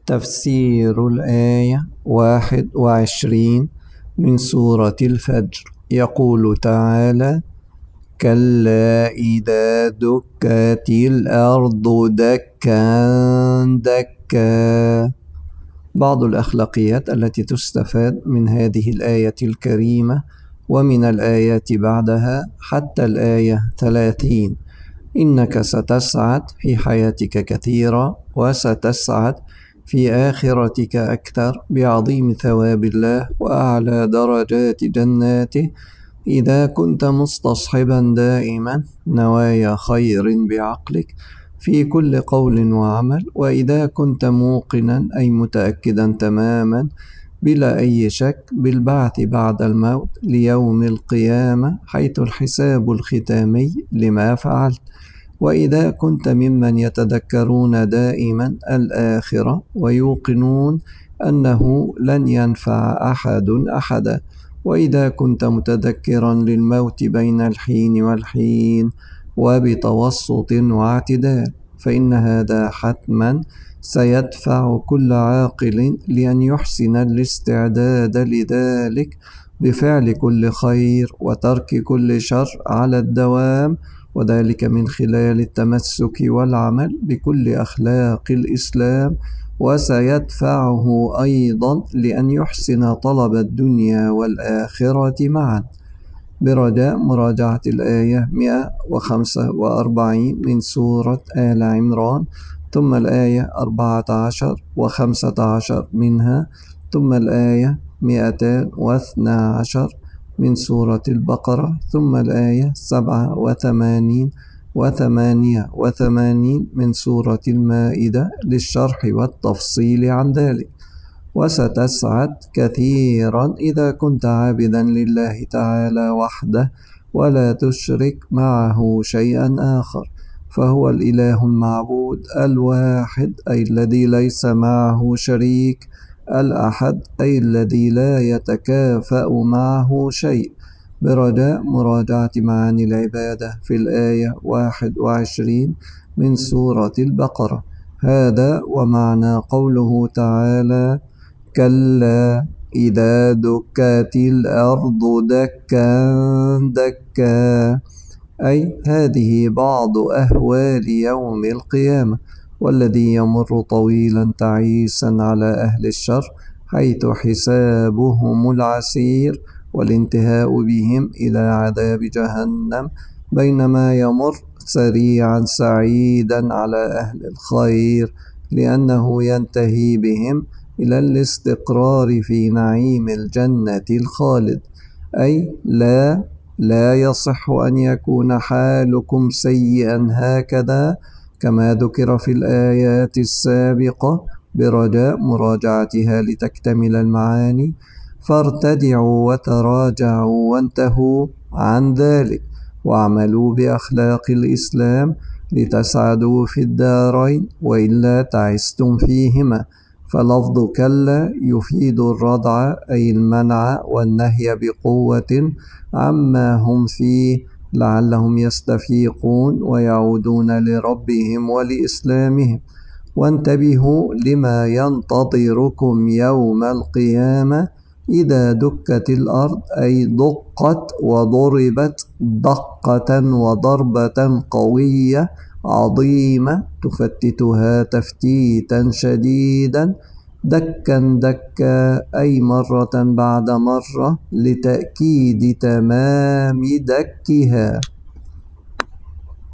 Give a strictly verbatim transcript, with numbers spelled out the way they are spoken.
تفسير الآية واحد وعشرين من سورة الفجر. يقول تعالى: كلا إذا دكت الأرض دكا دكا. بعض الأخلاقيات التي تستفاد من هذه الآية الكريمة ومن الآيات بعدها حتى الآية ثلاثين: إنك ستسعد في حياتك كثيرا، وستسعد في آخرتك أكثر بعظيم ثواب الله وأعلى درجات جناته إذا كنت مستصحبا دائما نوايا خير بعقلك في كل قول وعمل، وإذا كنت موقنا أي متأكدا تماما بلا أي شك بالبعث بعد الموت ليوم القيامة حيث الحساب الختامي لما فعلت، وإذا كنت ممن يتذكرون دائما الآخرة ويوقنون أنه لن ينفع أحد أحدا، وإذا كنت متذكرا للموت بين الحين والحين وبتوسط واعتدال، فإن هذا حتما سيدفع كل عاقل لأن يحسن الاستعداد لذلك بفعل كل خير وترك كل شر على الدوام، وذلك من خلال التمسك والعمل بكل أخلاق الإسلام، وسيدفعه أيضا لأن يحسن طلب الدنيا والآخرة معا. برجاء مراجعة الآية مئة وخمسة وأربعين من سورة آل عمران، ثم الآية أربعة عشر وخمسة عشر منها، ثم الآية مئتان واثنى عشر من سورة البقرة، ثم الآية سبعة وثمانين وثمانية وثمانين من سورة المائدة للشرح والتفصيل عن ذلك. وستسعد كثيرا إذا كنت عابدا لله تعالى وحده ولا تشرك معه شيئا آخر، فهو الإله المعبود الواحد أي الذي ليس معه شريك، الأحد أي الذي لا يتكافأ معه شيء. برجاء مراجعة معاني العبادة في الآية واحد وعشرين من سورة البقرة. هذا ومعنى قوله تعالى: كلا إذا دكت الأرض دكا دكا، أي هذه بعض أهوال يوم القيامة، والذي يمر طويلا تعيسا على أهل الشر حيث حسابهم العسير والانتهاء بهم إلى عذاب جهنم، بينما يمر سريعا سعيدا على أهل الخير لأنه ينتهي بهم إلى الاستقرار في نعيم الجنة الخالد. أي لا لا يصح أن يكون حالكم سيئا هكذا كما ذكر في الآيات السابقة، برجاء مراجعتها لتكتمل المعاني. فارتدعوا وتراجعوا وانتهوا عن ذلك، واعملوا بأخلاق الإسلام لتسعدوا في الدارين وإلا تعستم فيهما. فلفظ كلا يفيد الردع أي المنع والنهي بقوة عما هم فيه لعلهم يستفيقون ويعودون لربهم ولإسلامهم. وانتبهوا لما ينتظركم يوم القيامة إذا دكت الأرض أي دقت وضربت دقة وضربة قوية عظيمة تفتتها تفتيتا شديدا، دكا دكا أي مرة بعد مرة لتأكيد تمام دكها.